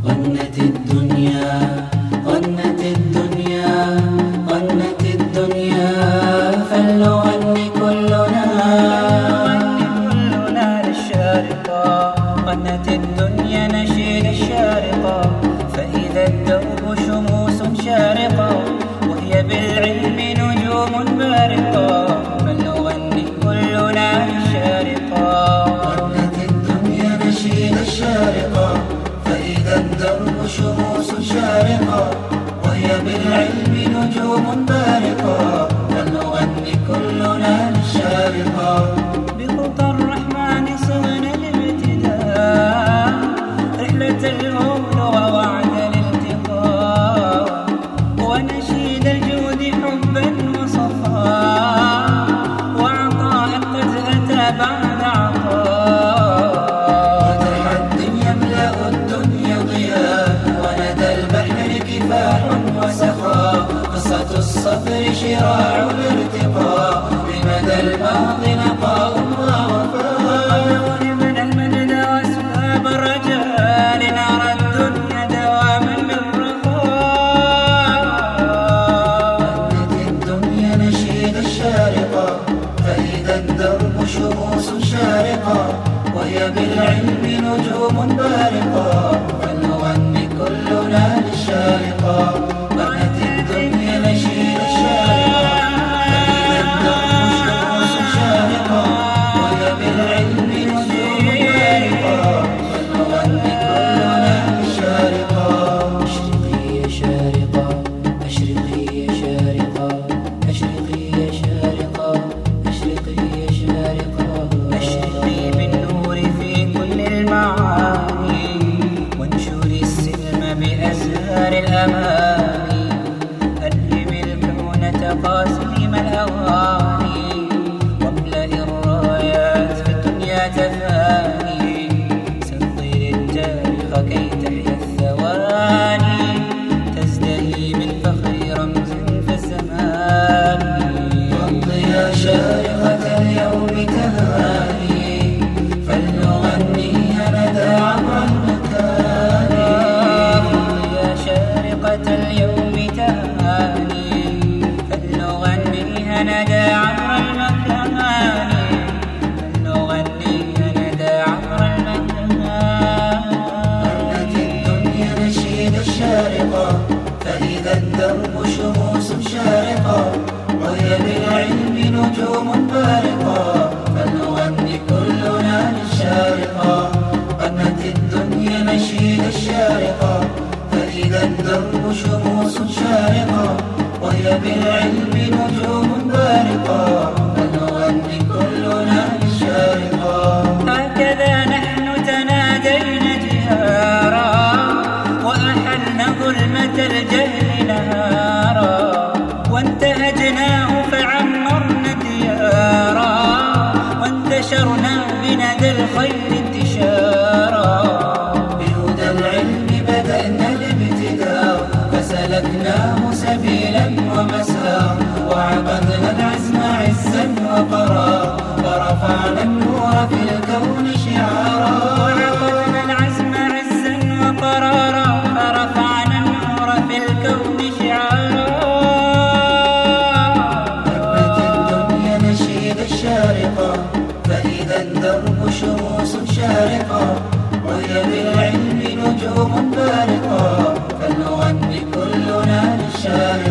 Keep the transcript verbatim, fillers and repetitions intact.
غنت الدنيا غنت الدنيا غنت الدنيا فلنغني كلنا كلنا للشارقة. غنت الدنيا نشيد الشارقة فإذا الدرب شموس شارقة وهي بالعلم نجوم بارقة فلنغني كلنا للشارقة. غنت الدنيا نشيد الشارقة فإذا الدرب شموس شارقة وهي بالعلم نجوم بارقة فلنغني كلنا للشارقة. بخطى الرحمن صغنا الابتداء رحلة الهول ووعد الالتقاء ونشيد الجود حبا وصفاء وعطاء قد أتى بعد عطاء. وتحد يملأ الدنيا ضياء وندى البحر كفاح وسخاء. قصة الصبر شراع الارتقاء بمدى الماضي نقاء ووفاء. من المجد وأسباب الرجاء لنرى الدنيا دواما للرخاء. غنت الدنيا نشيد الشارقة فإذا الدرب شموس شارقة وهي بالعلم نجوم بارقة فلنغني كلنا للشارقة. غنت الدنيا نشيد الشارقة فإذا الدرب شموس شارقة وهي بالعلم نجوم بارقة فلنغني كلنا للشارقة. أشرقي يا شارقة أشرقي يا شارقة أشرقي يا شارقة أشرقي يا شارقة. أشرقي بالنور في كل المعاني وانشري السلم بأزهار الأماني. ألهم الكون تقاسيم الأواني واملأ الرايات في الدنيا تفاني. سطر التاريخ كي تحيا الثواني تزدهي بالفخر رمزا في الزمان. فض يا شارقة اليوم تهاني فلنغنيها ندى عبر المكان. يا شارقة اليوم تهاني فلنغنيها ندى عبر المكان. فلنغنيها ندى عبر المكان. غنت الدنيا نشيد الشارقة فإذا الدرب شموس شارقة وهي بالعلم نجوم بارقة فلنغني كلنا للشارقة. غنت الدنيا نشيد الشارقة فإذا الدرب شموس شارقة وهي بالعلم نجوم بارقة فلنغني كلنا للشارقة. هكذا نحن تنادينا جهارا وأحلنا ظلمة الجهل نهارا وانتهجناه فعمرنا ديارا وانتشرنا بندى الخير انتشارا. بهدى العلم بدأنا الابتداء فسلكناه سبيلا ومسار وعقدنا العزم عزا وقرار ورفعنا النور في الكون شعارا. وعقدنا العزم عزا وقرارا فرفعنا النور في الكون شعارا. غنت الدنيا نشيد الشارقة فإذا الدرب شموس شارقة وهي بالعلم نجوم بارقة فلنغني كلنا للشارقة.